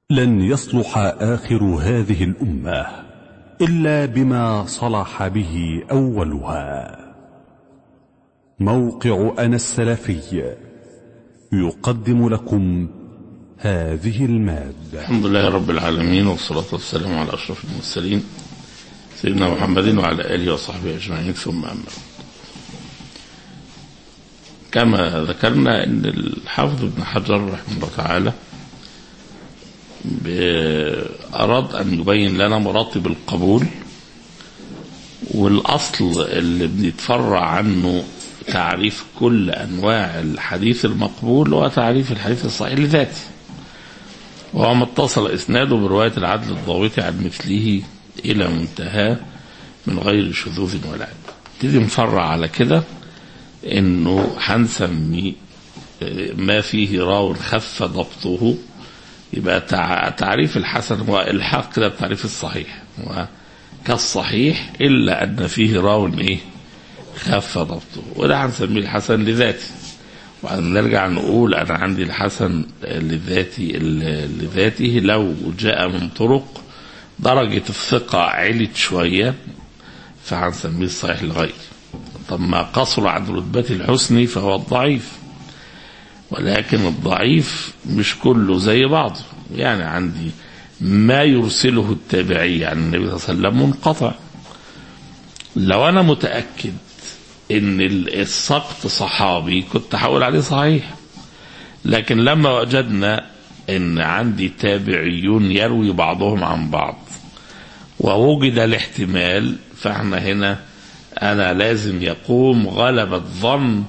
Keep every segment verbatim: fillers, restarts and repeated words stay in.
لن يصلح آخر هذه الأمة إلا بما صلح به أولها. موقع أنا السلفي يقدم لكم هذه المادة. الحمد لله رب العالمين، والصلاة والسلام على أشرف المرسلين سيدنا محمد وعلى آله وصحبه أجمعين، ثم أما. كما ذكرنا أن الحافظ ابن حجر رحمه الله تعالى أراد أن يبين لنا مراتب القبول، والأصل اللي بنتفرع عنه تعريف كل أنواع الحديث المقبول هو تعريف الحديث الصحيح لذاته، وهو ما اتصل إسناده برواية العدل الضابط عن مثله إلى منتهى من غير شذوذ ولا عيب. تيجي نفرع على كده إنه هنسمي ما فيه راو خف ضبطه، يبقى تعريف الحسن هو الحق كده بتعريف الصحيح، وكالصحيح إلا أن فيه راو إيه خف ضبطه، وده هنسميه الحسن لذاته. ونرجع نقول أنا عندي الحسن لذاتي لذاته لو جاء من طرق درجة الثقة علت شوية فهنسميه الصحيح لغيره. طب ما قصر عن رتبة الحسن فهو الضعيف، ولكن الضعيف مش كله زي بعضه. يعني عندي ما يرسله التابعي عن النبي صلى الله عليه وسلم منقطع، لو أنا متأكد إن السقط صحابي كنت هقول عليه صحيح، لكن لما وجدنا إن عندي تابعيون يروي بعضهم عن بعض ووجد الاحتمال، فاحنا هنا أنا لازم يقوم غلبة ظن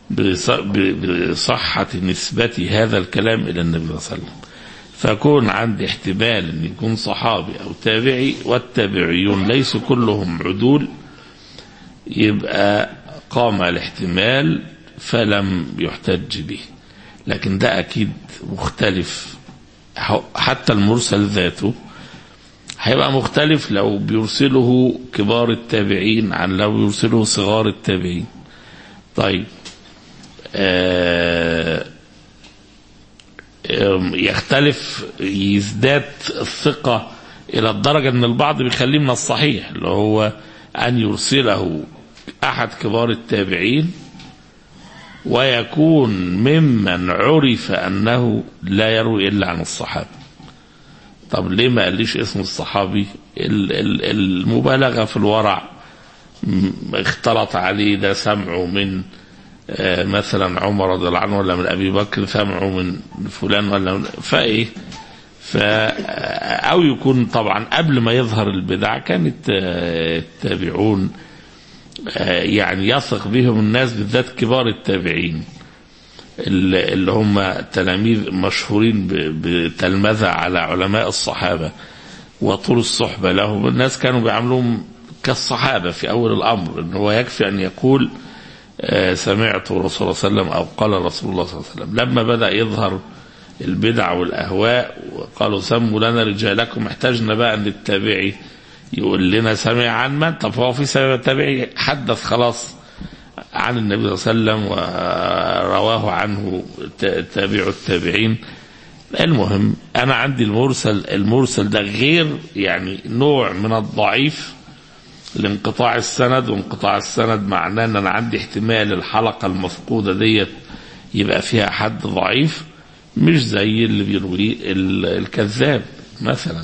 بصحة نسبة هذا الكلام إلى النبي صلى الله عليه وسلم، فكون عندي احتمال أن يكون صحابي أو تابعي والتابعيون ليسوا كلهم عدول، يبقى قام الاحتمال فلم يحتج به. لكن ده أكيد مختلف، حتى المرسل ذاته هيبقى مختلف لو بيرسله كبار التابعين عن لو يرسله صغار التابعين. طيب آه يختلف، يزداد الثقة إلى الدرجة أن البعض بيخليه من الصحيح اللي هو أن يرسله أحد كبار التابعين ويكون ممن عرف أنه لا يروي إلا عن الصحابة. طب ليه ما قاليش اسم الصحابي؟ المبالغة في الورع اختلط عليه، ده سمعه من مثلا عمر رضي الله عنه ولا من أبي بكر، سمعه من فلان ولا من فايه ف أو يكون طبعا قبل ما يظهر البدع كانت التابعون يعني يثق بهم الناس، بالذات كبار التابعين اللي هم تلاميذ مشهورين بتلمذة على علماء الصحابة وطول الصحبة لهم. الناس كانوا بيعملوهم كالصحابة في أول الأمر، إن هو يكفي أن يقول سمعت رسول الله صلى الله عليه وسلم أو قال رسول الله صلى الله عليه وسلم. لما بدأ يظهر البدع والأهواء وقالوا سموا لنا رجالكم، احتاجنا بقى أن التابعي يقول لنا سمع عن من. طب هو في سبب التابعي حدث خلاص عن النبي صلى الله عليه وسلم ورواه عنه تابع التابعين. المهم أنا عندي المرسل المرسل ده غير يعني نوع من الضعيف لانقطاع السند، وانقطاع السند معناه ان انا عندي احتمال الحلقة المفقودة ديت يبقى فيها حد ضعيف، مش زي اللي بيروي الكذاب مثلا.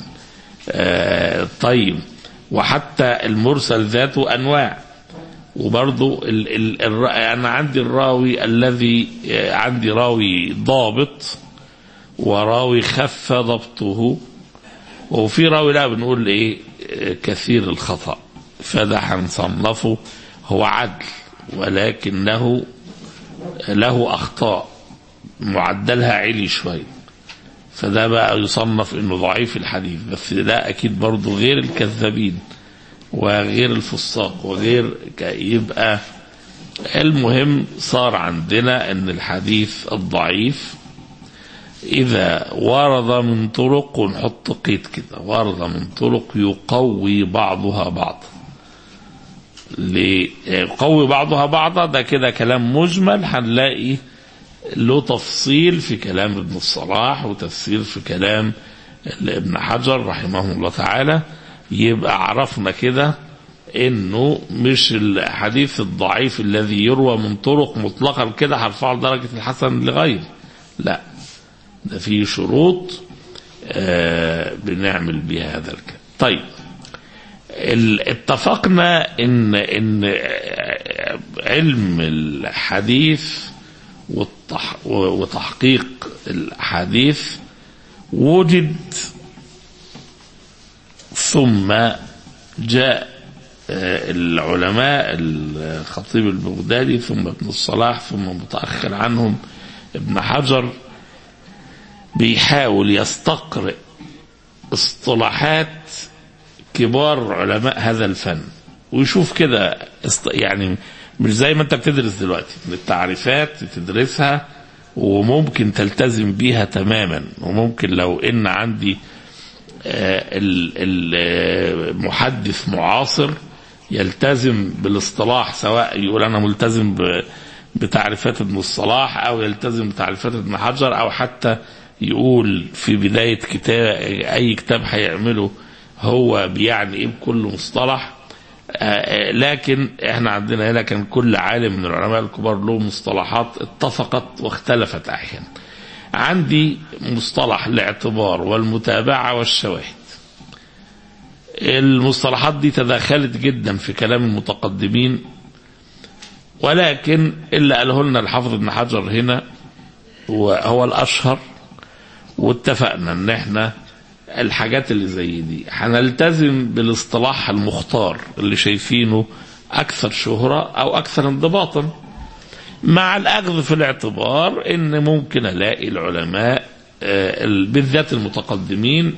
آه طيب، وحتى المرسل ذاته انواع، وبرضو ال ال ال انا عندي الراوي الذي عندي راوي ضابط وراوي خف ضبطه، وفي راوي لا بنقول ايه كثير الخطأ، فده هنصنفه هو عدل ولكنه له أخطاء معدلها عالي شوي، فده بقى يصنف انه ضعيف الحديث. بس ده اكيد برضو غير الكذابين وغير الفساق وغير، يبقى المهم صار عندنا ان الحديث الضعيف إذا ورد من طرق، ونحط قيد كده، ورد من طرق يقوي بعضها بعضا. يقوي بعضها بعضا ده كده كلام مجمل، هنلاقي له تفصيل في كلام ابن الصلاح وتفسير في كلام ابن حجر رحمه الله تعالى، يبقى عرفنا كده انه مش الحديث الضعيف الذي يروى من طرق مطلقا كده هرفعه لدرجة الحسن لغير، لا، ده فيه شروط آه بنعمل بها هذا الكلام. طيب اتفقنا ان ان علم الحديث وتحقيق الحديث وجد، ثم جاء العلماء الخطيب البغدادي ثم ابن الصلاح ثم متأخر عنهم ابن حجر بيحاول يستقرئ اصطلاحات كبار علماء هذا الفن ويشوف كده، يعني مش زي ما انت بتدرس دلوقتي التعريفات تدرسها وممكن تلتزم بيها تماما، وممكن لو ان عندي المحدث معاصر يلتزم بالاصطلاح، سواء يقول انا ملتزم بتعريفات ابن الصلاح او يلتزم بتعريفات ابن حجر، او حتى يقول في بداية كتاب اي كتاب هيعمله هو بيعني ايه بكل مصطلح. لكن احنا عندنا هنا كان كل عالم من العلماء الكبار له مصطلحات اتفقت واختلفت احيانا. عندي مصطلح الاعتبار والمتابعة والشواهد، المصطلحات دي تداخلت جدا في كلام المتقدمين، ولكن اللي قاله لنا الحافظ ابن حجر هنا هو الاشهر، واتفقنا ان احنا الحاجات اللي زي دي هنلتزم بالاصطلاح المختار اللي شايفينه اكثر شهرة او اكثر انضباطا، مع الاخذ في الاعتبار ان ممكن الاقي العلماء بالذات المتقدمين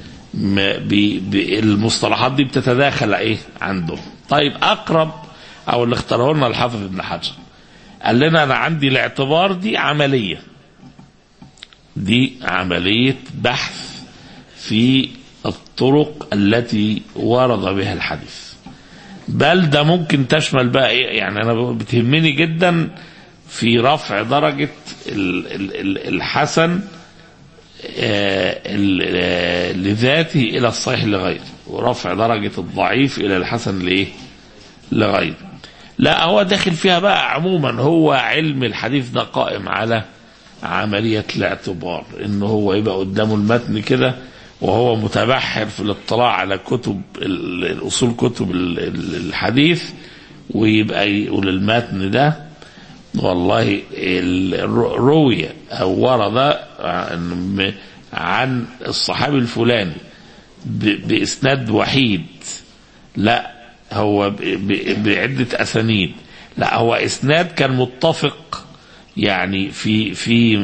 المصطلحات دي بتتداخل ايه عندهم. طيب اقرب او اللي اختاره لنا الحافظ ابن حجر قال لنا انا عندي الاعتبار دي عملية، دي عملية بحث في الطرق التي ورد بها الحديث، بل ده ممكن تشمل بقى ايه، يعني انا بتهمني جدا في رفع درجة الحسن لذاته الى الصحيح لغيره، ورفع درجة الضعيف الى الحسن لايه لغيره. لا، هو داخل فيها بقى عموما، هو علم الحديث ده قائم على عملية الاعتبار، انه هو يبقى قدامه المتن كده وهو متبحر في الاطلاع على كتب الاصول كتب الحديث، ويبقى يقول المتن ده والله روي او ورد عن الصحابي الفلاني باسناد وحيد، لا هو بعدة اسانيد، لا هو اسناد كان متفق يعني في في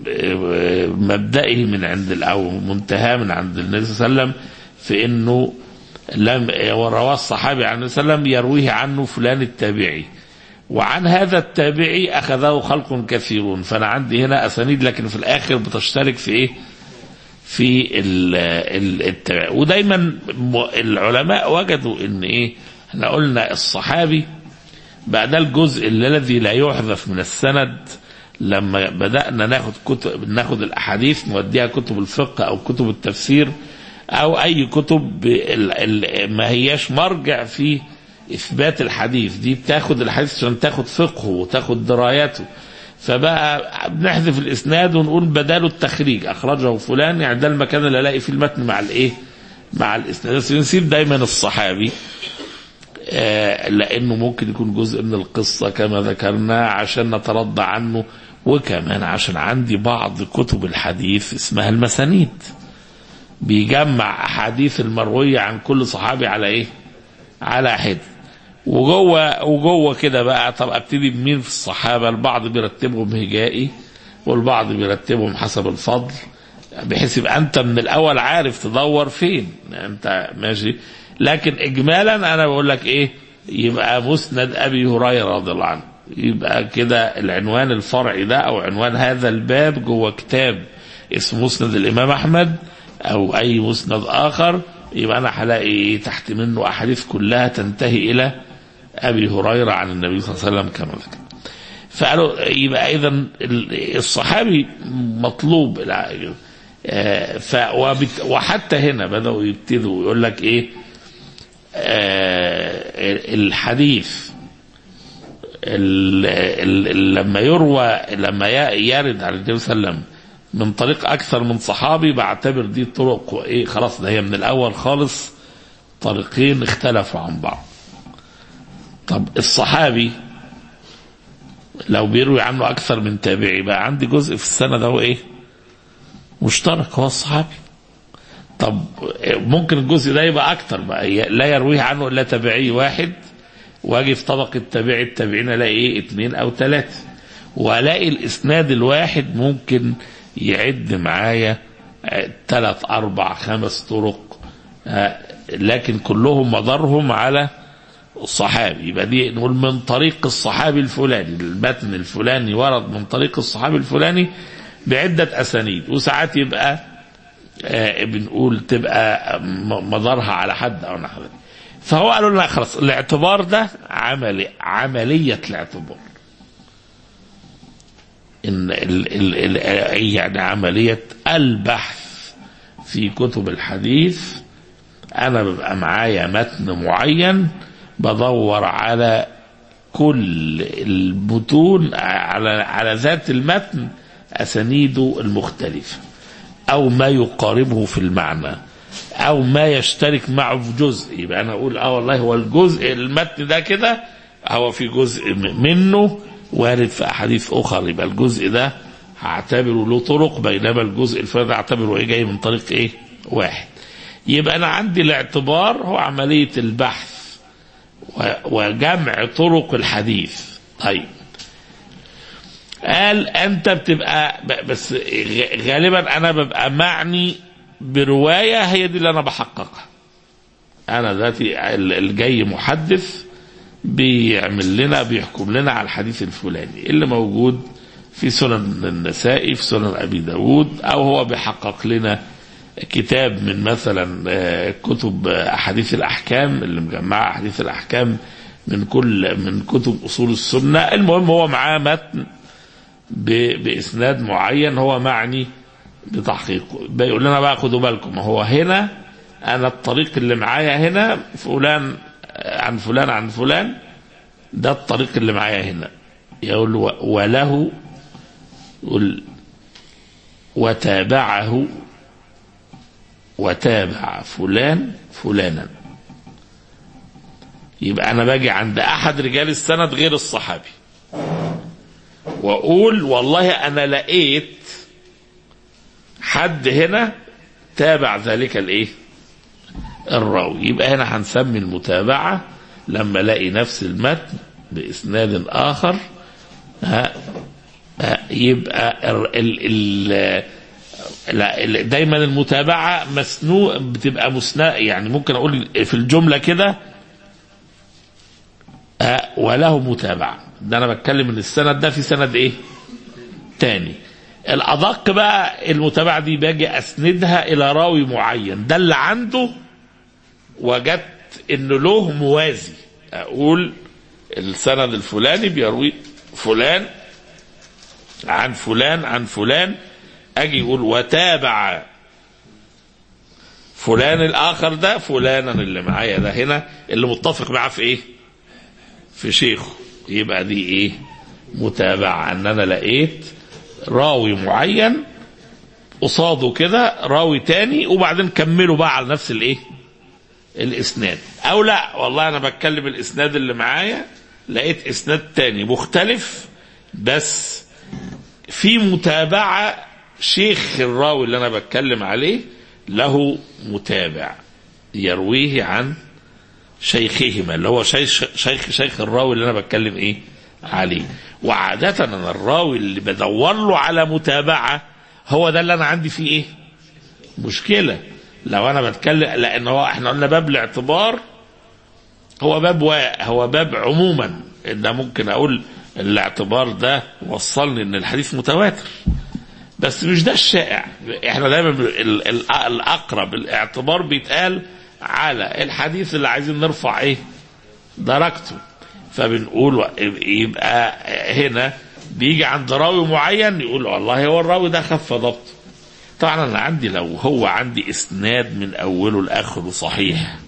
مبدئه من عند او منتهى من عند النبي صلى الله عليه وسلم، في انه لم رواه الصحابي عن النبي صلى الله عليه وسلم يرويه عنه فلان التابعي، وعن هذا التابعي اخذه خلق كثيرون، فانا عندي هنا اسانيد لكن في الاخر بتشترك في ايه في التابعي. ودايما العلماء وجدوا ان ايه، احنا قلنا الصحابي بقى ده الجزء الذي لا يحذف من السند. لما بدأنا ناخد كتب ناخد الأحاديث نوديها كتب الفقه أو كتب التفسير أو أي كتب ما هياش مرجع في إثبات الحديث، دي بتاخد الحديث عشان تاخد فقهه وتاخد درايته، فبقى بنحذف الإسناد ونقول بداله التخريج أخرجه فلان، يعني ده المكان اللي ألاقي فيه المتن مع الإيه مع الإسناد، بس بنسيب دايما الصحابي آه لأنه ممكن يكون جزء من القصة كما ذكرنا عشان نترضى عنه، وكمان عشان عندي بعض كتب الحديث اسمها المسانيد بيجمع أحاديث المروية عن كل صحابي على إيه على حد، وجوه وجوه كده بقى. طب ابتدي بمين في الصحابة؟ البعض بيرتبهم هجائي والبعض بيرتبهم حسب الفضل، بحيث يبقى أنت من الأول عارف تدور فين أنت ماشي. لكن إجمالا أنا بقول لك إيه، يبقى مسند أبي هريرة رضي الله عنه، يبقى كده العنوان الفرعي ده أو عنوان هذا الباب جوه كتاب اسمه مسند الإمام أحمد أو أي مسند آخر، يبقى أنا هلاقي تحت منه أحاديث كلها تنتهي إلى أبي هريرة عن النبي صلى الله عليه وسلم كما ذكر. فقالوا يبقى إذن الصحابي مطلوب آه ف وحتى هنا بدأوا يبتدوا يقول لك ايه آه الحديث ال ال لما يروى لما يرد على النبي صلى الله عليه وسلم من طريق اكثر من صحابي بعتبر دي طرق وايه خلاص ده هي من الاول خالص طريقين اختلفوا عن بعض. طب الصحابي لو بيروي عنه اكثر من تابعي بقى عندي جزء في السنة ده هو ايه مشترك هو الصحابي. طب ممكن الجزء ده يبقى اكتر بقى لا يرويه عنه الا تابعي واحد واجي في طبق التابعي التابعين الاقي ايه اتنين او ثلاثة والاقي الاسناد الواحد ممكن يعد معايا ثلاث اربع خمس طرق لكن كلهم مدارهم على الصحابي. يبقى دي نقول من طريق الصحابي الفلاني المتن الفلاني ورد من طريق الصحابي الفلاني بعدة اسانيد وساعات يبقى آه بنقول تبقى مدارها على حد او نحو ذلك. فهو قالوا لنا خلاص الاعتبار ده عملي عملية الاعتبار ان ال ال ال يعني عملية البحث في كتب الحديث. انا ببقى معايا متن معين بدور على كل المتون على على ذات المتن اسانيده المختلفة او ما يقاربه في المعنى او ما يشترك معه في جزء. يبقى انا اقول اه والله هو الجزء المتن ده كده هو في جزء منه وارد في احاديث اخرى يبقى الجزء ده هعتبره له طرق بينما الجزء الفرد اعتبره ايه جاي من طريق ايه واحد. يبقى انا عندي الاعتبار هو عملية البحث وجمع طرق الحديث. طيب قال انت بتبقى بس غالبا انا ببقى معني برواية هي دي اللي انا بحققها. انا ذاتي الجاي محدث بيعمل لنا بيحكم لنا على الحديث الفلاني اللي موجود في سنن النسائي في سنن ابي داود او هو بيحقق لنا كتاب من مثلا كتب احاديث الاحكام اللي مجمعه احاديث الاحكام من كل من كتب اصول السنه. المهم هو معاه متن باسناد معين هو معني بتحقيقه بيقول لنا بقى خدوا بالكم هو هنا انا الطريق اللي معايا هنا فلان عن فلان عن فلان ده الطريق اللي معايا هنا يقول وله يقول وتابعه وتابع فلان فلانا. يبقى انا باجي عند احد رجال السند غير الصحابي واقول والله انا لقيت حد هنا تابع ذلك الايه الراوي. يبقى هنا هنسمي المتابعة لما الاقي نفس المتن باسناد اخر ها يبقى ال ال لا دايما المتابعة مسنوء بتبقى مسناء يعني ممكن اقول في الجملة كده وله متابعة ده انا بتكلم ان السند ده في سند ايه تاني. الادق بقى المتابعة دي باجي اسندها الى راوي معين ده اللي عنده وجدت انه له موازي اقول السند الفلاني بيروي فلان عن فلان عن فلان اجي يقول وتابع فلان الاخر ده فلانا اللي معايا ده هنا اللي متفق معاه في ايه في شيخه. يبقى دي ايه متابعة ان انا لقيت راوي معين قصاده كده راوي تاني وبعدين كملوا بقى على نفس الايه الاسناد. او لا والله انا بتكلم الاسناد اللي معايا لقيت اسناد تاني مختلف بس في متابعة شيخ الراوي اللي انا بتكلم عليه له متابع يرويه عن شيخهما اللي هو شيخ شيخ شيخ الراوي اللي انا بتكلم ايه عليه. وعادة انا الراوي اللي بدور له على متابعة هو ده اللي انا عندي فيه ايه مشكلة. لو انا بتكلم لان هو احنا قلنا باب الاعتبار هو باب هو باب عموما ان ممكن اقول الاعتبار ده وصلني ان الحديث متواتر بس مش ده الشائع. احنا دايما الاقرب الاعتبار بيتقال على الحديث اللي عايزين نرفع ايه درجته فبنقول يبقى هنا بيجي عند راوي معين يقول والله هو الراوي ده خف ضبطه طبعا انا عندي لو هو عندي اسناد من اوله لاخره صحيح،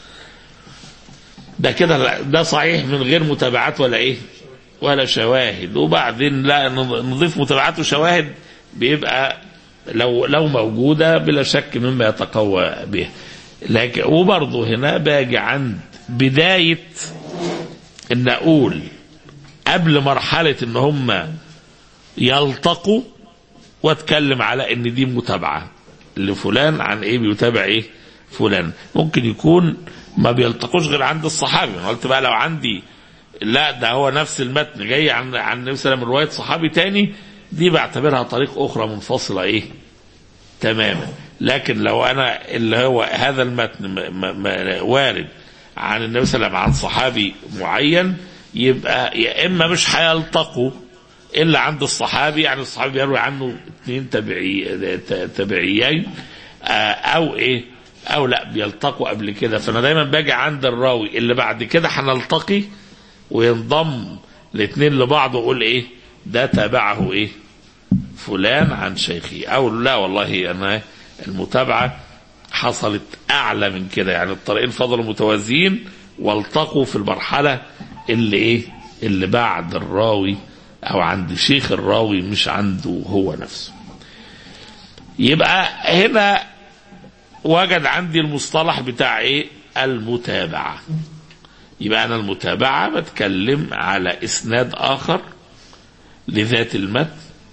ده كده ده صحيح من غير متابعات ولا ايه ولا شواهد، وبعدين لا نضيف متابعات وشواهد بيبقى لو لو موجوده بلا شك مما يتقوى به. لكن وبرضه هنا باجي عند بدايه ان اقول قبل مرحله ان هم يلتقوا واتكلم على ان دي متابعه لفلان عن ايه بيتابع ايه فلان. ممكن يكون ما بيلتقوش غير عند الصحابي. قلت بقى لو عندي لا ده هو نفس المتن جاي عن عن النبي صلى الله عليه وسلم روايه صحابي تاني، دي بعتبرها طريق اخرى منفصله ايه تماما. لكن لو انا اللي هو هذا المتن م- م- وارد عن النبي صلى الله عليه وسلم عن صحابي معين، يبقى يا اما مش هيلتقوا الا عند الصحابي، يعني الصحابي يروي عنه اثنين تبعي تبعيين، او ايه او لا بيلتقوا قبل كده. فانا دايما باجي عند الراوي اللي بعد كده هنلتقي وينضم الاثنين لبعض واقول ايه ده تابعه ايه فلان عن شيخي، او لا والله انا المتابعه حصلت اعلى من كده، يعني الطريقين فضلوا متوازيين والتقوا في المرحله اللي ايه اللي بعد الراوي او عند شيخ الراوي مش عنده هو نفسه. يبقى هنا وجد عندي المصطلح بتاع ايه المتابعه. يبقى انا المتابعه بتكلم على اسناد اخر لذات المتن،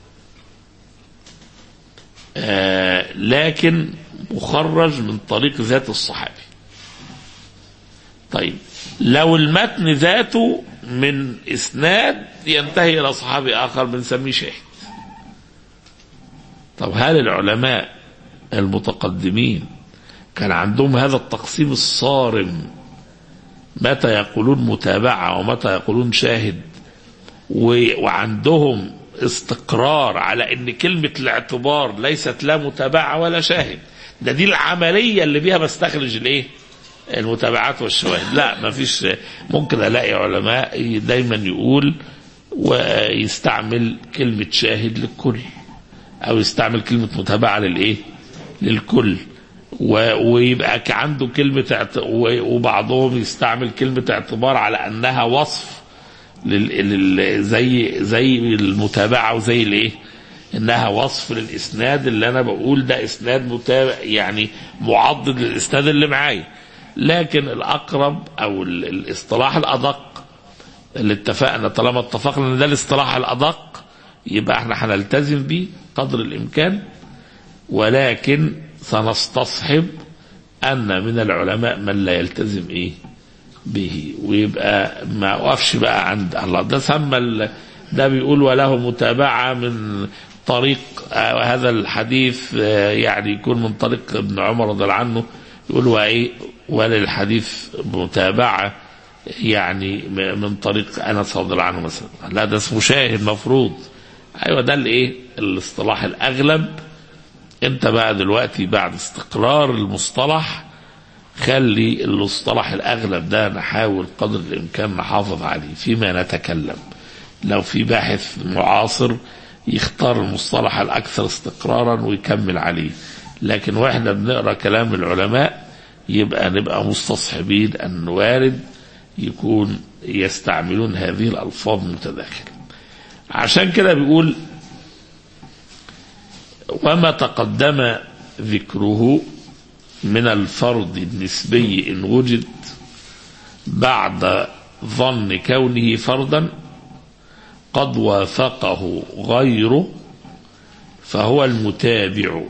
آه لكن مخرج من طريق ذات الصحابي. طيب لو المتن ذاته من اسناد ينتهي الى صحابي اخر بنسميه شاهد. طب هل العلماء المتقدمين كان عندهم هذا التقسيم الصارم متى يقولون متابعة ومتى يقولون شاهد، وعندهم استقرار على ان كلمة الاعتبار ليست لا متابعة ولا شاهد؟ ده دي العملية اللي بيها بستخرج الايه المتابعات والشواهد. لا ما فيش. ممكن الاقي علماء دايما يقول ويستعمل كلمة شاهد للكل، او يستعمل كلمة متابعة للايه للكل، ويبقى عنده كلمة، وبعضهم يستعمل كلمة اعتبار على انها وصف لل... زي زي المتابعة وزي الايه انها وصف للاسناد اللي انا بقول ده اسناد متابع، يعني معضد للاسناد اللي معايا. لكن الاقرب او الاصطلاح الادق اللي اتفقنا، طالما اتفقنا ان ده الاصطلاح الادق يبقى احنا هنلتزم بيه قدر الامكان، ولكن سنستصحب ان من العلماء من لا يلتزم ايه به، ويبقى ما وقفش بقى عند الله ده سمى ده بيقول وله متابعة من طريق آه هذا الحديث آه يعني يكون من طريق ابن عمر رضي الله عنه، يقول وايه وللحديث متابعة يعني من طريق انس رضي الله عنه مثلا، لا ده اسمه شاهد مفروض. ايوه ده الايه الاصطلاح الاغلب. انت بقى دلوقتي بعد استقرار المصطلح خلي المصطلح الاغلب ده نحاول قدر الامكان نحافظ عليه فيما نتكلم. لو في باحث معاصر يختار المصطلح الاكثر استقرارا ويكمل عليه، لكن واحنا بنقرا كلام العلماء يبقى نبقى مستصحبين ان وارد يكون يستعملون هذه الالفاظ متداخله. عشان كده بيقول وما تقدم ذكره من الفرض النسبي إن وجد بعد ظن كونه فردا قد وافقه غيره فهو المتابع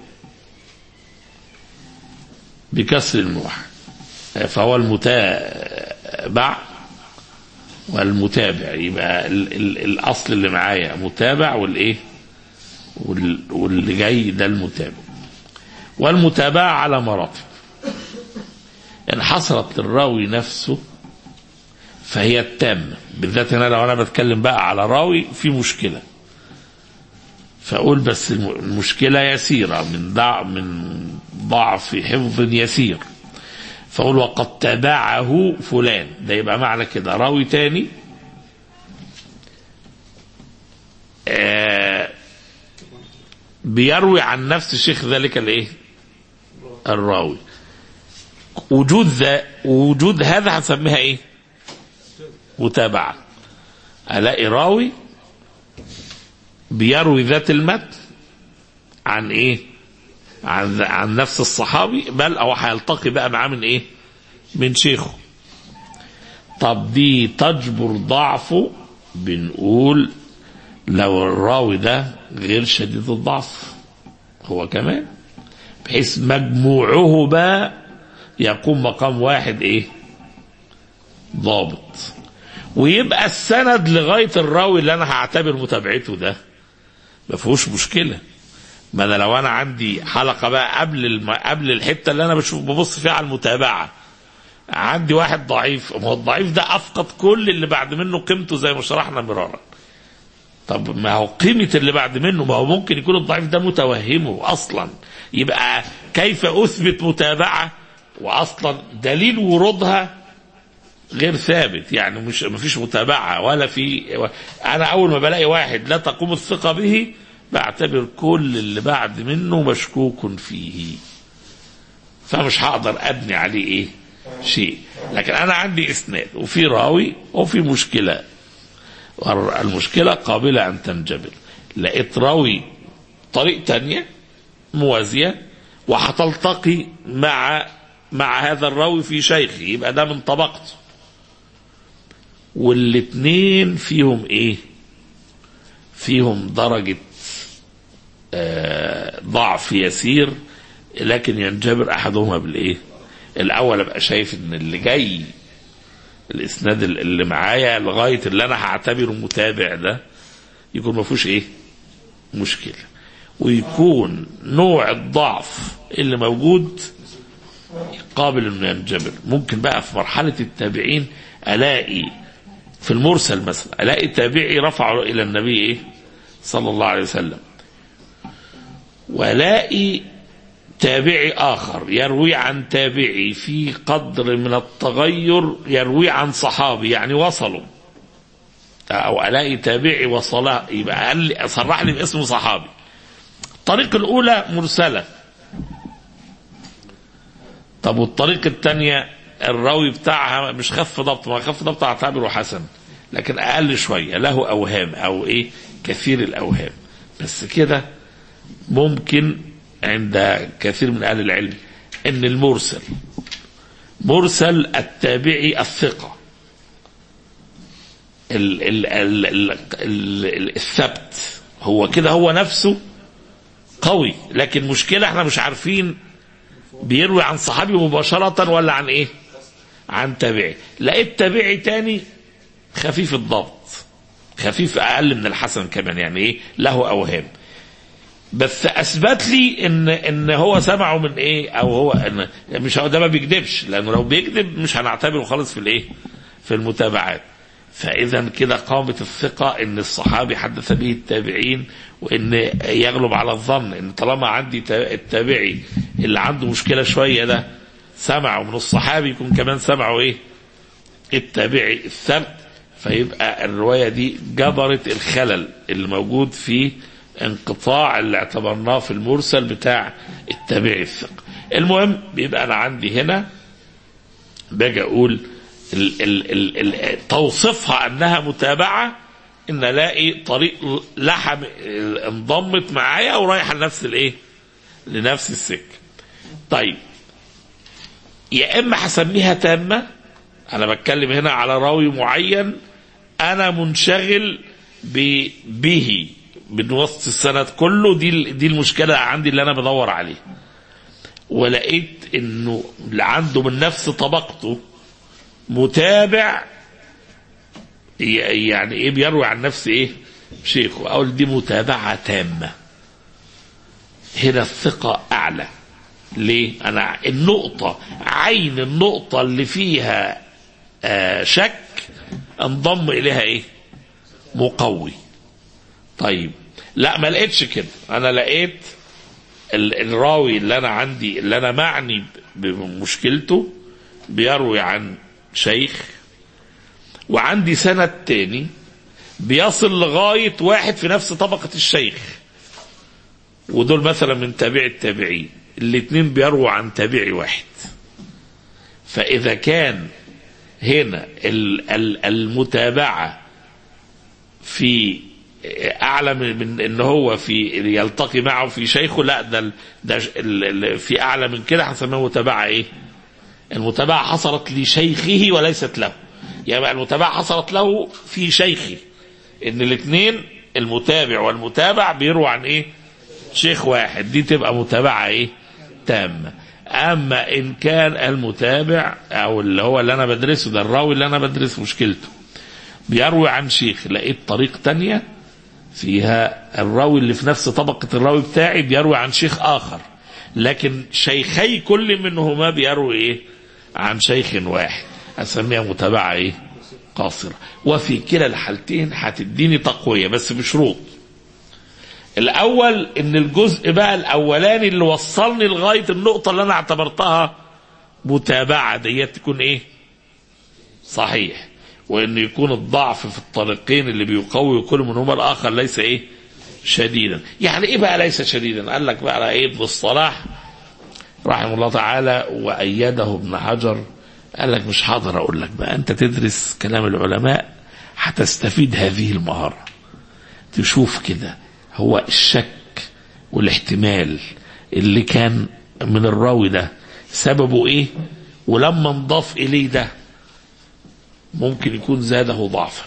بكسر النوح، فهو المتابع والمتابع. يبقى ال ال الأصل اللي معايا متابع والإيه واللي جاي ده المتابع. والمتابعة على مراتب، إن حصلت للراوي نفسه فهي التامة. بالذات هنا لو أنا بتكلم بقى على راوي في مشكلة، فأقول بس المشكلة يسيرة من ضعف من ضعف حفظ يسير، فأقول وقد تابعه فلان، ده يبقى معنى كده راوي تاني آه بيروي عن نفس شيخ ذلك الايه الراوي. وجود ذا وجود هذا هنسميها ايه؟ متابعة. الاقي راوي بيروي ذات المتن عن ايه؟ عن عن نفس الصحابي، بل او هيلتقي بقى معاه من ايه؟ من شيخه. طب دي تجبر ضعفه؟ بنقول لو الراوي ده غير شديد الضعف هو كمان، بحيث مجموعه بقى يقوم مقام واحد ايه؟ ضابط. ويبقى السند لغاية الراوي اللي انا هعتبر متابعته ده ما فيهوش مشكلة. ما انا لو انا عندي حلقة بقى قبل الم... قبل الحتة اللي انا بشوف ببص فيها على المتابعة، عندي واحد ضعيف، هو الضعيف ده افقد كل اللي بعد منه قيمته زي ما شرحنا مرارا. طب ما هو قيمة اللي بعد منه، ما هو ممكن يكون الضعيف ده متوهمه اصلا، يبقى كيف اثبت متابعة واصلا دليل ورودها غير ثابت؟ يعني مش ما فيش متابعة ولا في. انا اول ما بلاقي واحد لا تقوم الثقة به بعتبر كل اللي بعد منه مشكوك فيه، فمش هقدر ابني عليه ايه شيء. لكن انا عندي اسناد وفي راوي وفي مشكلة، المشكلة قابلة ان تنجبر. لقيت راوي طريق تانية موازية وهتلتقي مع مع هذا الراوي في شيخه، يبقى ده من طبقته، والاتنين فيهم ايه؟ فيهم درجة آه ضعف يسير، لكن ينجبر احدهما بالايه؟ الاول ابقى شايف ان اللي جاي الاسناد اللي معايا لغايه اللي انا هعتبره متابع ده يكون ما فيهوش ايه؟ مشكله، ويكون نوع الضعف اللي موجود قابل انه ينجبر. ممكن بقى في مرحله التابعين الاقي في المرسل مثلا الاقي تابعي رفعه الى النبي ايه صلى الله عليه وسلم، والاقي تابعي آخر يروي عن تابعي في قدر من التغير يروي عن صحابي، يعني وصلوا، أو ألاقي تابعي وصله، يبقى قال لي صرح لي باسم صحابي. الطريق الأولى مرسلة. طب والطريق الثانية الراوي بتاعها مش خف ضبط، ما خف ضبط اعتبره حسن، لكن أقل شوية، له أوهام أو إيه؟ كثير الأوهام. بس كده ممكن عند كثير من أهل العلم ان المرسل مرسل التابعي الثقة ال ال ال ال ال الثبت هو كده هو نفسه قوي، لكن مشكلة احنا مش عارفين بيروي عن صحابي مباشرة ولا عن ايه؟ عن تابعي. لقيت تابعي تاني خفيف الضبط، خفيف اقل من الحسن كمان، يعني ايه؟ له اوهام، بس اثبت لي ان ان هو سمعه من ايه، او هو إن مش هو ده ما بيكذبش، لانه لو بيكذب مش هنعتبره خالص في الايه؟ في المتابعات. فاذا كده قامت الثقه ان الصحابي حدث به التابعين، وان يغلب على الظن ان طالما عندي التابعي اللي عنده مشكله شويه ده سمعه من الصحابي، يكون كمان سمعه ايه؟ التابعي الثبت. فيبقى الروايه دي جبرت الخلل اللي موجود في انقطاع اللي اعتبرناه في المرسل بتاع التابعي الثقة. المهم بيبقى انا عندي هنا باجي اقول ال ال ال ال توصفها انها متابعة ان الاقي طريق لحم انضمت معايا ورايحه لنفس الايه؟ لنفس السكة. طيب يا اما هسميها تامة، انا بتكلم هنا على راوي معين انا منشغل به من وسط السند كله، دي دي المشكله عندي اللي انا بدور عليها، ولقيت انه اللي عنده من نفس طبقته متابع يعني ايه؟ بيروي عن نفس ايه؟ شيخه. اقول دي متابعه تامه. هنا الثقه اعلى. ليه؟ انا النقطه عين النقطه اللي فيها آه شك انضم اليها ايه؟ مقوي. طيب لا ما لقيتش كده، انا لقيت الراوي اللي انا عندي اللي انا معني بمشكلته بيروي عن شيخ، وعندي سند تاني بيصل لغاية واحد في نفس طبقة الشيخ، ودول مثلا من تابع التابعين، الاثنين بيرووا عن تابعي واحد. فإذا كان هنا المتابعة في أعلى من إن هو في يلتقي معه في شيخه، لا ده ده في أعلى من كده هنسميها متابعة إيه؟ المتابعة حصلت لشيخه وليست له. يعني المتابعة حصلت له في شيخه، إن الاثنين المتابع والمتابع بيروا عن إيه؟ شيخ واحد، دي تبقى متابعة إيه؟ تامة. أما إن كان المتابع أو اللي هو اللي أنا بدرسه ده الراوي اللي أنا بدرس مشكلته بيروي عن شيخ، لقيت طريق تانية فيها الراوي اللي في نفس طبقة الراوي بتاعي بيروي عن شيخ آخر، لكن شيخي كل منهما بيروي إيه؟ عن شيخ واحد، أسميها متابعة إيه؟ قاصرة. وفي كلا الحالتين هتديني تقوية بس بشروط. الأول إن الجزء بقى الأولاني اللي وصلني لغاية النقطة اللي أنا اعتبرتها متابعة ديت تكون إيه؟ صحيح، وإن يكون الضعف في الطريقين اللي بيقوي كل منهما الآخر ليس إيه؟ شديدا. يعني إيه بقى ليس شديدا؟ قال لك بقى إيه؟ ابن الصلاح رحمه الله تعالى وأيده ابن حجر قال لك مش حاضر أقول لك بقى، أنت تدرس كلام العلماء هتستفيد هذه المهارة، تشوف كده هو الشك والاحتمال اللي كان من الراوي ده سببه ايه، ولما انضاف اليه ده ممكن يكون زاده ضعفا.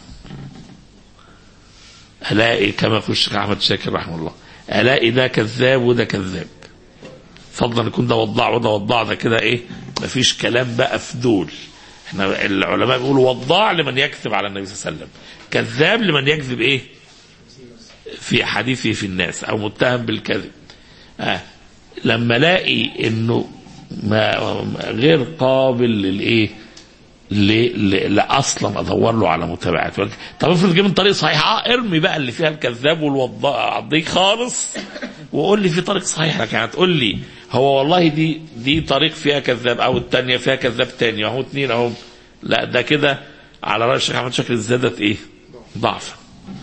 الاقي كما في الشيخ احمد شاكر رحمه الله، الاقي ده كذاب وده كذاب، فضلا يكون ده وضاع وده وضاع، ده كده ايه؟ مفيش كلام بقى في دول. احنا العلماء بيقولوا وضاع لمن يكذب على النبي صلى الله عليه وسلم، كذاب لمن يكذب ايه؟ في حديثه في الناس، او متهم بالكذب. آه. لما الاقي انه ما غير قابل للايه لا اصلا ادور له على متابعات. طب افرض جه من طريق صحيح، اه ارمي بقى اللي فيها الكذاب والوضاء عضيك خالص وقول لي في طريق صحيح. لك يعني تقول لي هو والله دي دي طريق فيها كذاب، او الثانيه فيها كذاب تاني، اهو اثنين اهو، لا ده كده على راي الشيخ احمد شاكر زادت ايه؟ ضعفا.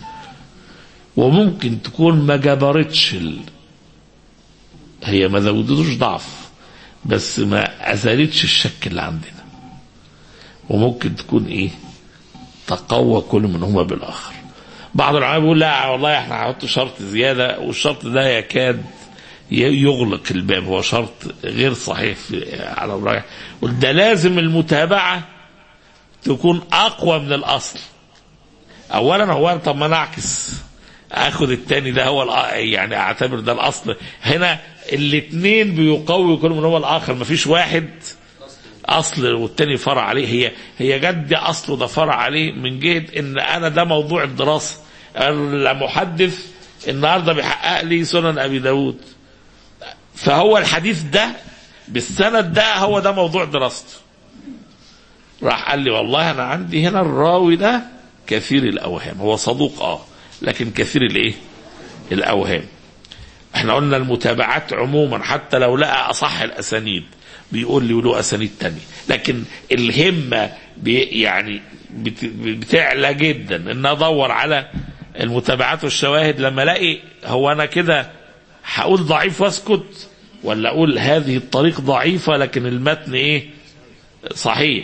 وممكن تكون ما جبرتش ال... هي ما زودتوش ضعف بس ما ازالتش الشك اللي عندنا. وممكن تكون ايه؟ تقوى كل منهما بالاخر. بعض العلماء بيقول لا والله احنا هنحط شرط زياده، والشرط ده يكاد يغلق الباب، هو شرط غير صحيح على الراجح. وده لازم المتابعه تكون اقوى من الاصل. اولا هو طب ما نعكس، اخد التاني ده هو يعني اعتبر ده الاصل. هنا الاثنين بيقوي كل منهما الاخر، مفيش واحد اصل والتاني فرع عليه. هي هي جد اصله ده فرع عليه، من جهه ان انا ده موضوع الدراسه. المحدث النهارده بيحقق لي سنن ابي داود، فهو الحديث ده بالسند ده هو ده موضوع دراسته. راح قال لي والله انا عندي هنا الراوي ده كثير الاوهام، هو صدوق اه لكن كثير الايه؟ الاوهام. احنا قلنا المتابعات عموما حتى لو لقى اصح الاسانيد بيقول لي وله اسانيد تانية، لكن الهمه بي يعني بتعلى جدا ان ادور على المتابعات والشواهد. لما الاقي هو انا كده هقول ضعيف واسكت، ولا اقول هذه الطريق ضعيفه لكن المتن ايه؟ صحيح.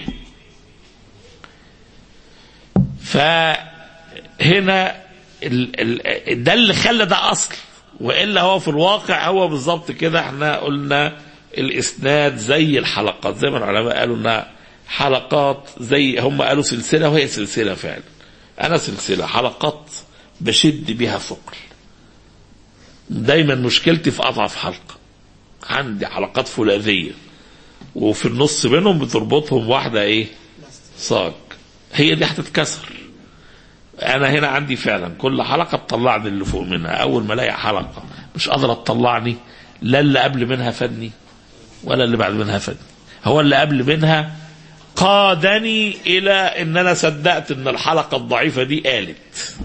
فهنا ده اللي خلى ده اصل، والا هو في الواقع هو بالظبط كده. احنا قلنا الاسناد زي الحلقات، زي ما العلماء قالوا انها حلقات، زي هم قالوا سلسله وهي سلسله فعلا. انا سلسله حلقات بشد بها ثقل. دايما مشكلتي في اضعف حلقه، عندي حلقات فولاذيه وفي النص بينهم بتربطهم واحده ايه؟ صاج، هي دي هتتكسر. انا هنا عندي فعلا كل حلقه تطلعني اللي فوق منها. اول ما الاقي حلقه مش قادره تطلعني، لا اللي قبل منها فادني ولا اللي بعد منها فادني، هو اللي قبل منها قادني الى ان انا صدقت ان الحلقه الضعيفه دي قالت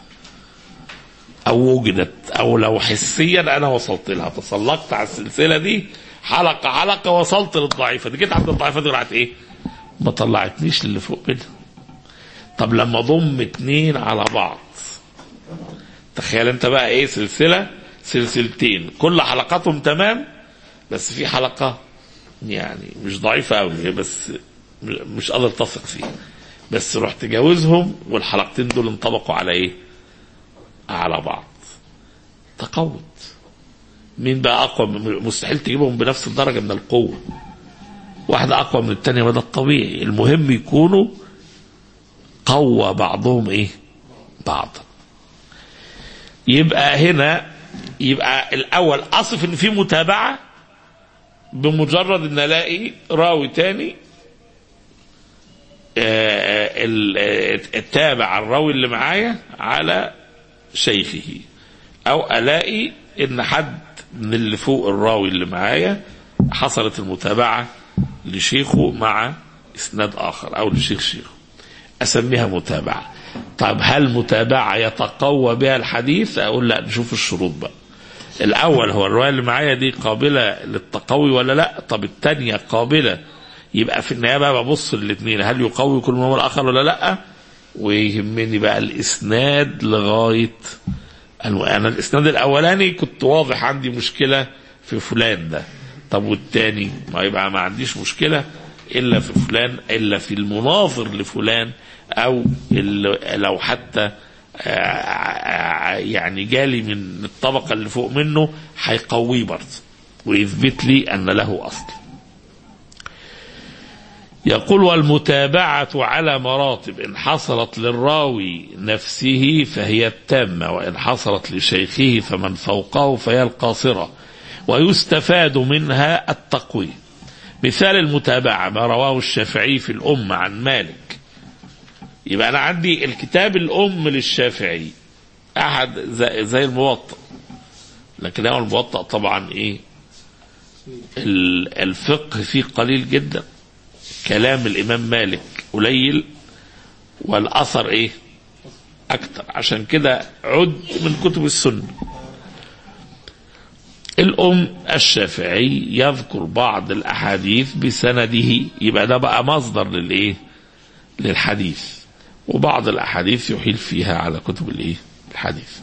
او وجدت، او لو حسيا انا وصلت لها، تسلقت على السلسله دي حلقه حلقه وصلت للضعيفه دي، جيت عند الضعيفه دي طلعت ايه؟ ما طلعتنيش اللي فوق منها. طب لما ضم اتنين على بعض، تخيل انت بقى ايه؟ سلسله سلسلتين كل حلقاتهم تمام، بس في حلقة يعني مش ضعيفة قوي بس مش قادر تثق فيها، بس رحت جاوزهم والحلقتين دول انطبقوا على ايه؟ على بعض. تقوت. مين بقى اقوى؟ مستحيل تجيبهم بنفس الدرجة من القوة، واحدة اقوى من التانية، وده الطبيعي. المهم يكونوا قوى بعضهم ايه؟ بعض. يبقى هنا يبقى الاول اصف ان في متابعة بمجرد ان الاقي راوي تاني التابع الراوي اللي معايا على شيخه، او الاقي ان حد من اللي فوق الراوي اللي معايا حصلت المتابعة لشيخه مع اسناد اخر او لشيخ شيخه، اسميها متابعة. طب هل متابعة يتقوى بها الحديث؟ اقول لا، نشوف الشروط بقى. الاول هو الرواية اللي معايا دي قابلة للتقوي ولا لا؟ طب الثانية قابلة، يبقى في النهاية بقى ببص الاثنين هل يقوي كل منهم الاخر ولا لا. ويهمني بقى الاسناد لغاية انا الاسناد الاولاني كنت واضح عندي مشكلة في فلان ده، طب والتاني ما يبقى ما عنديش مشكلة الا في فلان، الا في المناظر لفلان، او لو حتى يعني جالي من الطبقة اللي فوق منه هيقويه برضه ويثبت لي ان له اصل. يقول والمتابعة على مراتب، إن حصلت للراوي نفسه فهي التامة، وإن حصلت لشيخه فمن فوقه فهي القاصرة، ويستفاد منها التقوية. مثال المتابعة ما رواه الشافعي في الأم عن مالك. يبقى أنا عندي الكتاب الأم للشافعي أحد زي, زي الموطأ، لكن هو الموطأ طبعا إيه الفقه فيه قليل جدا، كلام الإمام مالك قليل والأثر إيه أكتر، عشان كده عد من كتب السنة. الأم الشافعي يذكر بعض الأحاديث بسنده، يبقى ده بقى مصدر للإيه للحديث، وبعض الأحاديث يحيل فيها على كتب الإيه الحديث.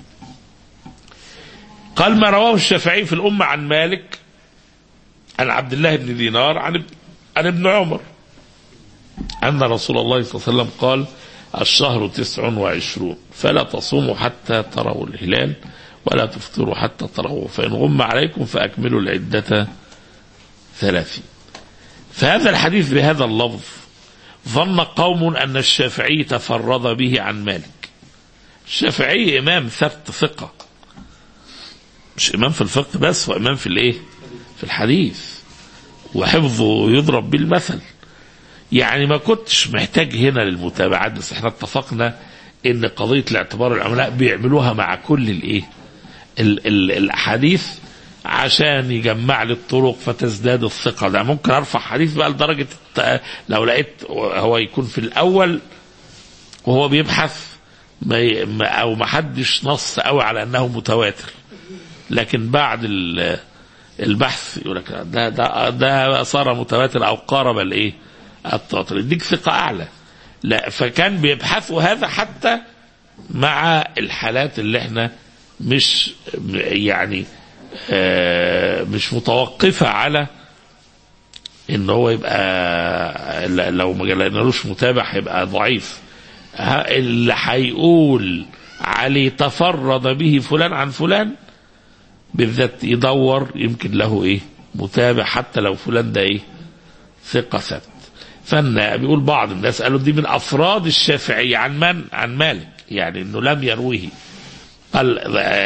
قال ما رواه الشافعي في الأم عن مالك عن عبد الله بن دينار عن عن ابن عمر أن رسول الله صلى الله عليه وسلم قال الشهر تسع وعشرون فلا تصوموا حتى تروا الهلال ولا تفطروا حتى تروه، فإن غم عليكم فأكملوا العدة ثلاثين. فهذا الحديث بهذا اللفظ ظن قوم أن الشافعي تفرد به عن مالك. الشافعي إمام ثبت ثقة، مش إمام في الفقه بس، وإمام في الإيه في الحديث، وحفظه يضرب بالمثل. يعني ما كنتش محتاج هنا للمتابعات، بس احنا اتفقنا ان قضية الاعتبار العلماء بيعملوها مع كل الايه ال ال الاحاديث عشان يجمع لي الطرق فتزداد الثقة. ده ممكن ارفع حديث بقى لدرجة لو لقيت هو يكون في الاول وهو بيبحث ما او ما حدش نص قوي على انه متواتر، لكن بعد البحث يقول لك ده ده ده صار متواتر او قارب الايه التواتر، يديك ثقة أعلى. لا، فكان بيبحثوا هذا حتى مع الحالات اللي احنا مش يعني اه مش متوقفة على ان هو يبقى لو ما لقينالوش متابع هيبقى ضعيف. اللي هيقول عليه تفرد به فلان عن فلان بالذات يدور يمكن له ايه متابع، حتى لو فلان ده ايه ثقة ثبت. فن بيقول بعض الناس قالوا دي من افراد الشافعي عن من عن مالك، يعني انه لم يرويه. قال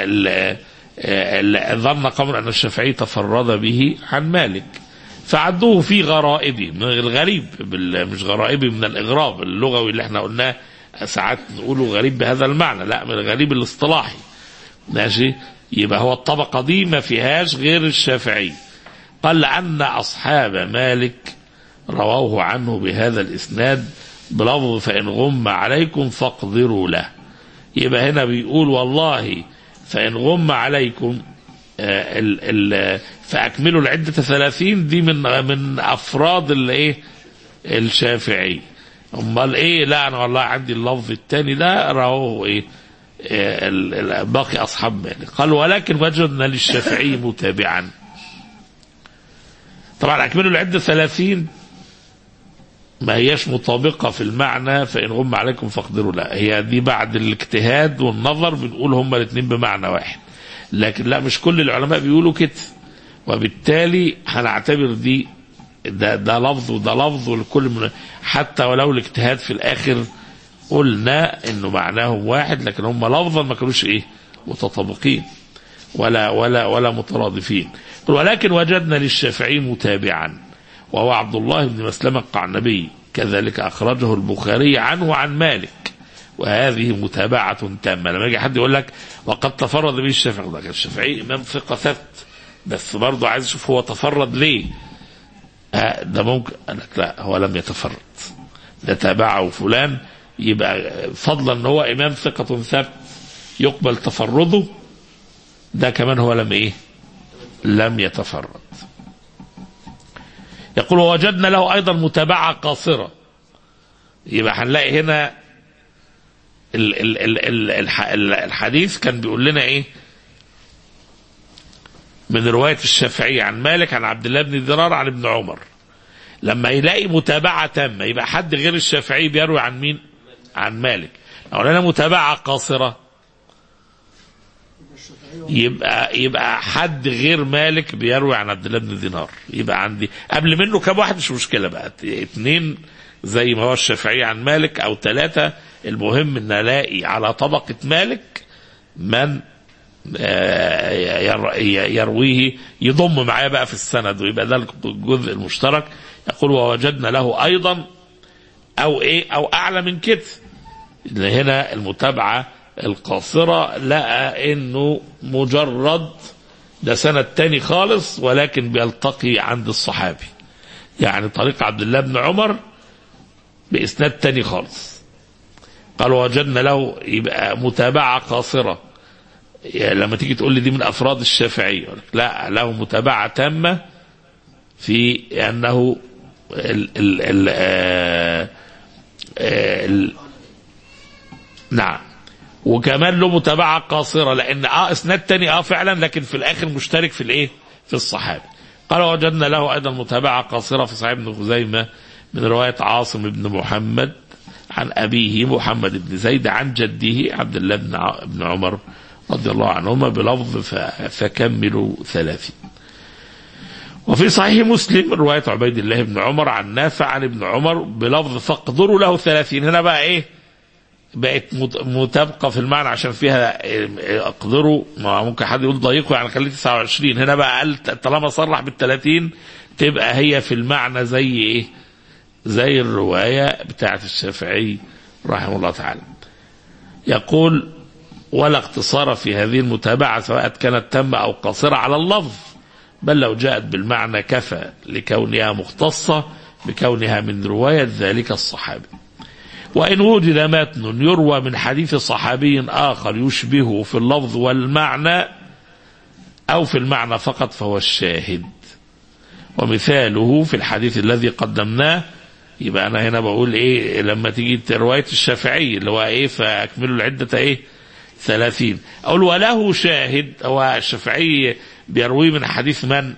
ظن قوم ان الشافعي تفرد به عن مالك فعدوه في غرائبه، من الغريب مش غرائبه من الاغراب اللغوي اللي احنا قلناه ساعات نقوله غريب بهذا المعنى، لا من الغريب الاصطلاحي. ماشي، يبقى هو الطبقه دي ما فيهاش غير الشافعي. قال لأن أصحاب مالك رواه عنه بهذا الإسناد بلفظ فإن غم عليكم فاقدروا له. يبقى هنا بيقول والله فإن غم عليكم آه ال ال فأكملوا العدة ثلاثين، دي من من أفراد الايه الشافعي. أمال إيه؟ لا أنا والله عندي اللفظ الثاني ده رواه إيه باقي أصحاب مالك. قال ولكن وجدنا للشافعي متابعا. طبعا أكملوا العدة ثلاثين ما هيش مطابقة في المعنى، فإن غم عليكم فاقدروا، لا هي دي بعد الاجتهاد والنظر بنقول هما الاثنين بمعنى واحد، لكن لا مش كل العلماء بيقولوا كده، وبالتالي هنعتبر دي ده, ده لفظ وده لفظ ولكل من، حتى ولو الاجتهاد في الآخر قلنا إنه معناهم واحد، لكن هم لفظا ما كانوش إيه متطابقين ولا ولا ولا مترادفين. ولكن وجدنا للشافعي متابعا وهو عبد الله بن مسلمة القعنبي، كذلك أخرجه البخاري عنه عن مالك، وهذه متابعة تامة. لما يجي حد يقول لك وقد تفرد به الشافعي، ده الشافعي إمام ثقة ثبت، بس برضه عايز أشوف هو تفرد ليه. آه ده ممكن لك لا هو لم يتفرد، ده تابعه فلان، يبقى فضلا ان هو امام ثقة ثبت يقبل تفرده، ده كمان هو لم ايه لم يتفرد. يقول ووجدنا له ايضا متابعة قاصرة، يبقى هنلاقي هنا ال ال ال ال الحديث كان بيقول لنا ايه من رواية الشافعي عن مالك عن عبد الله بن دينار عن ابن عمر. لما يلاقي متابعة تامة يبقى حد غير الشافعي بيروي عن مين؟ عن مالك. لو لنا متابعة قاصرة يبقى يبقى حد غير مالك بيروي عن عبد الله بن دينار، يبقى عندي قبل منه كم واحد مش مشكلة بقى، اثنين زي ما هو الشافعي عن مالك او ثلاثة، المهم ان الاقي على طبقة مالك من يرويه يضم معايا بقى في السند، ويبقى ده الجزء المشترك. يقول ووجدنا له ايضا او ايه او اعلى من كده. هنا المتابعة القاصرة لقى انه مجرد ده سند تاني خالص، ولكن بيلتقي عند الصحابي، يعني طريق عبد الله بن عمر باسناد تاني خالص. قال وجدنا له يبقى متابعة قاصرة. يعني لما تيجي تقول لي دي من افراد الشافعي، لا له متابعة تامة في انه ال ال ال آه ال نعم، وكمان له متابعة قاصرة لان اه اسناد تاني اه فعلا، لكن في الاخر مشترك في الايه في الصحابي. قال وجدنا له ايضا متابعة قاصرة في صحيح ابن خزيمة من رواية عاصم بن محمد عن ابيه محمد بن زيد عن جده عبد الله بن عمر رضي الله عنهما بلفظ فكملوا ثلاثين. وفي صحيح مسلم رواية عبيد الله بن عمر عن نافع عن ابن عمر بلفظ فاقدروا له ثلاثين. هنا بقى ايه بقت متابقة في المعنى عشان فيها اقدروا، ما ممكن حد يقول ضيقوا يعني خليه تسعة وعشرين، هنا بقى قال طالما صرح بالثلاثين تبقى هي في المعنى زي ايه زي الرواية بتاعت الشافعي رحمه الله تعالى. يقول ولا اقتصار في هذه المتابعة سواء كانت تامة أو قاصرة على اللفظ، بل لو جاءت بالمعنى كفى لكونها مختصة بكونها من رواية ذلك الصحابي. وإن وجد متن يروى من حديث صحابي آخر يشبهه في اللفظ والمعنى أو في المعنى فقط فهو الشاهد. ومثاله في الحديث الذي قدمناه، يبقى أنا هنا بقول إيه لما تيجي رواية الشافعي اللي هو إيه فأكملوا العدة إيه ثلاثين، أقول وله شاهد. هو الشافعي بيروي من حديث من؟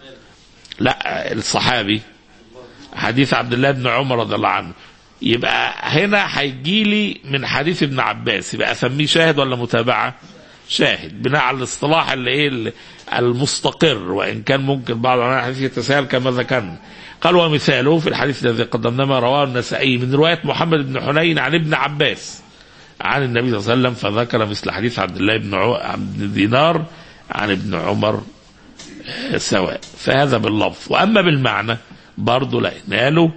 لا الصحابي، حديث عبد الله بن عمر رضي الله عنه. يبقى هنا هيجي لي من حديث ابن عباس، يبقى أسميه شاهد ولا متابعة؟ شاهد، بناء على الاصطلاح اللي ايه المستقر، وإن كان ممكن بعض العلماء الحديث يتساهل كما ذكرنا. قال ومثاله في الحديث الذي قدمناه ما رواه النسائي من رواية محمد بن حنين عن ابن عباس عن النبي صلى الله عليه وسلم، فذكر مثل حديث عبد الله بن عبد دينار عن ابن عمر سواء، فهذا باللفظ. وأما بالمعنى برضه لقينا له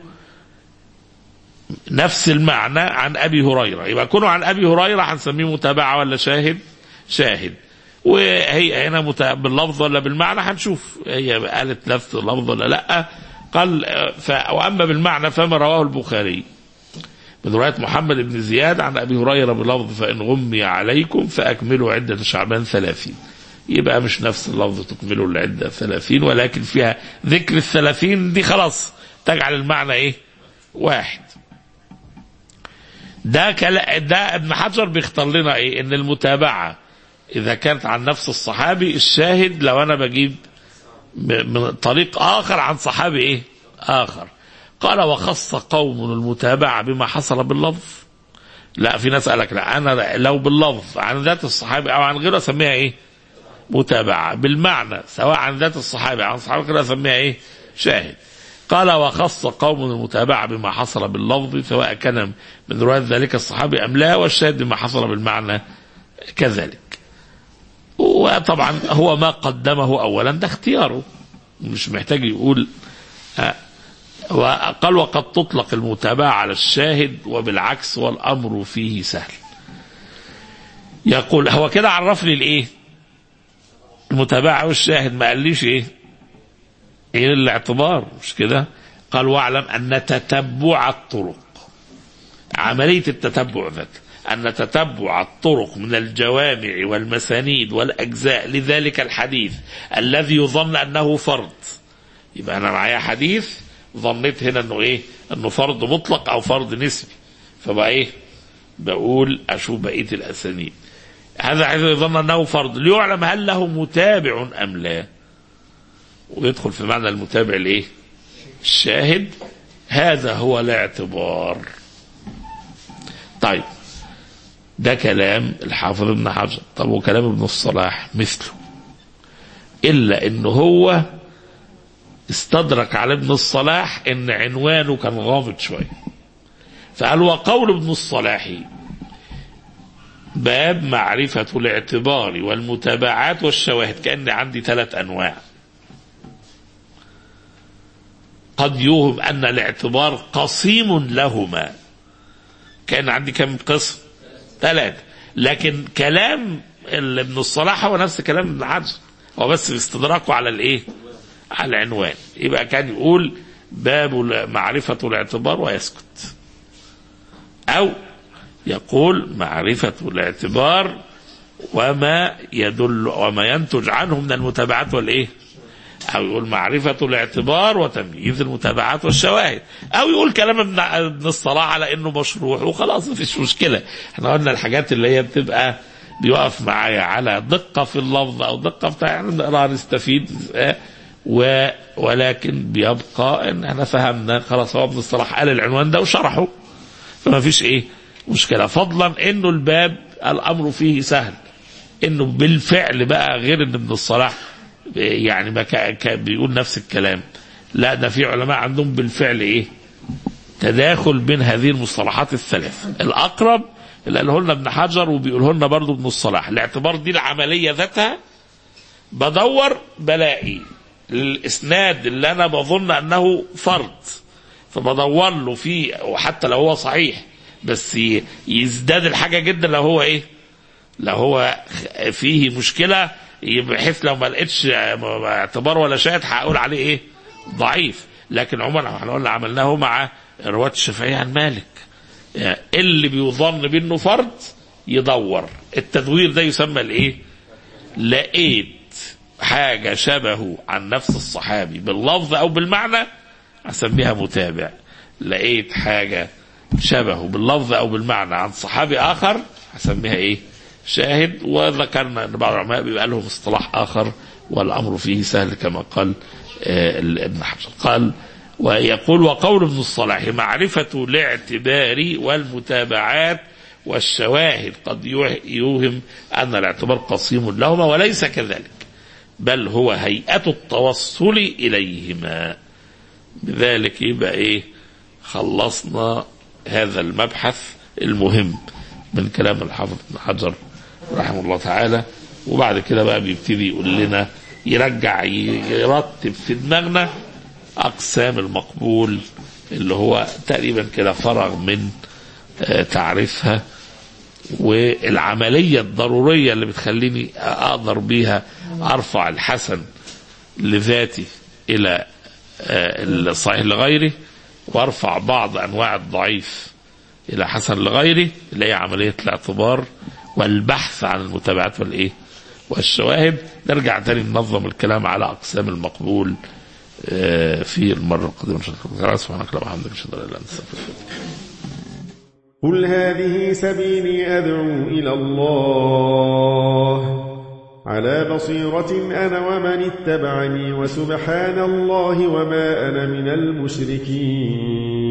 نفس المعنى عن أبي هريرة، يبقى كونه عن أبي هريرة هنسميه متابعة ولا شاهد؟ شاهد. وهي هنا باللفظ ولا بالمعنى؟ هنشوف هي قالت نفس اللفظ ولا لا. قال ف... وأما بالمعنى فما رواه البخاري من رواية محمد بن زياد عن أبي هريرة بلفظ فإن غمي عليكم فأكملوا عدة شعبان ثلاثين. يبقى مش نفس اللفظ تكملوا العدة ثلاثين، ولكن فيها ذكر الثلاثين دي خلاص تجعل المعنى إيه؟ واحد. ده كلا ده ابن حجر بيختار لنا ايه؟ ان المتابعة اذا كانت عن نفس الصحابي، الشاهد لو انا بجيب من طريق اخر عن صحابي ايه اخر. قال وخص قوم المتابعة بما حصل باللفظ. لا، في ناس قالك لا، انا لو باللفظ عن ذات الصحابي او عن غيره اسميها ايه؟ متابعة. بالمعنى سواء عن ذات الصحابي او عن صحابي غيره اسميها ايه؟ شاهد. قال وخص قوم المتابعة بما حصل باللفظ سواء كان من رواية ذلك الصحابي ام لا، والشاهد بما حصل بالمعنى كذلك. وطبعا هو ما قدمه اولا ده اختياره، مش محتاج يقول. وقال وقد تطلق المتابعة على الشاهد وبالعكس والامر فيه سهل. يقول هو كده عرف لي الايه؟ المتابعة والشاهد، ما قاليش ايه؟ ايه الاعتبار؟ مش كده؟ قال واعلم ان تتبع الطرق، عملية التتبع ذات أن تتبع الطرق من الجوامع والمسانيد والأجزاء لذلك الحديث الذي يظن أنه فرض. يبقى أنا معايا حديث ظنيت هنا أنه إيه؟ أنه فرض مطلق أو فرض نسبي، فبقى إيه؟ بقول أشوف بقية الأسانيد. هذا حيث يظن أنه فرض ليعلم هل له متابع أم لا، ويدخل في معنى المتابع الإيه؟ الشاهد. هذا هو الاعتبار. طيب ده كلام الحافظ ابن حجر. طب وكلام ابن الصلاح مثله، إلا إنه هو استدرك على ابن الصلاح إن عنوانه كان غامض شوية، فقال وقول ابن الصلاح باب معرفة الاعتبار والمتابعات والشواهد، كأن عندي ثلاث أنواع. قد يوهم أن الاعتبار قسيم لهما، كان عندي كم قسم؟ ثلاثة. لكن كلام ابن الصلاح هو نفس كلام ابن حجر، هو بس باستدراكه على الايه؟ على العنوان. يبقى كان يقول باب معرفة الاعتبار ويسكت، او يقول معرفة الاعتبار وما يدل وما ينتج عنه من المتابعات والايه، او يقول معرفة الاعتبار وتمييز المتابعات والشواهد، او يقول كلام ابن الصلاح على انه مشروع وخلاص مفيش مشكلة. احنا قلنا الحاجات اللي هي بتبقى بيقف معايا على دقة في اللفظ او دقة في يعني نقرا نستفيد، و ولكن بيبقى ان احنا فهمنا خلاص هو ابن الصلاح قال العنوان ده وشرحه، فما فيش ايه مشكلة. فضلا انه الباب الامر فيه سهل، انه بالفعل بقى غير ان ابن الصلاح يعني ما بيقول نفس الكلام، لا ده في علماء عندهم بالفعل ايه؟ تداخل بين هذه المصطلحات الثلاث. الاقرب اللي قاله لنا ابن حجر وبيقوله لنا برضه ابن الصلاح، الاعتبار دي العمليه ذاتها بدور بلاقي الاسناد اللي انا بظن انه فرض، فبدور له فيه، وحتى لو هو صحيح بس يزداد الحاجه جدا لو هو ايه؟ لو هو فيه مشكله، بحيث لو ما لقيتش اعتبار ولا شاهد هقول عليه ايه؟ ضعيف. لكن عموما احنا قلنا عملناه مع رواة الشافعية عن مالك، يعني اللي بيظن بانه فرض يدور. التدوير ده يسمى الايه؟ لقيت حاجة شبهه عن نفس الصحابي باللفظ او بالمعنى اسميها متابع، لقيت حاجة شبهه باللفظ او بالمعنى عن صحابي اخر اسميها ايه؟ شاهد. وذكرنا ان بعض العلماء بيبقى لهم اصطلاح اخر والامر فيه سهل كما قال ابن حجر. قال ويقول وقول ابن الصلاح معرفة الاعتبار والمتابعات والشواهد قد يوهم ان الاعتبار قسيم لهما وليس كذلك، بل هو هيئة التوصل اليهما. بذلك يبقى ايه؟ خلصنا هذا المبحث المهم من كلام الحافظ ابن حجر رحمه الله تعالى. وبعد كده بقى بيبتدي يقول لنا يرجع يرتب في دماغنا أقسام المقبول اللي هو تقريبا كده فرغ من تعريفها، والعملية الضرورية اللي بتخليني أقدر بيها أرفع الحسن لذاتي إلى الصحيح لغيره، وأرفع بعض أنواع الضعيف إلى حسن لغيره، اللي هي عملية الاعتبار والبحث عن المتابعات والإيه والشواهد. نرجع تاني ننظم الكلام على أقسام المقبول في المرة القادمة. سبحانك اللهم وبحمدك أشهد أن لا إله إلا أنت أستغفرك. قل هذه سبيلي أدعو إلى الله على بصيرة أنا ومن اتبعني وسبحان الله وما أنا من المشركين.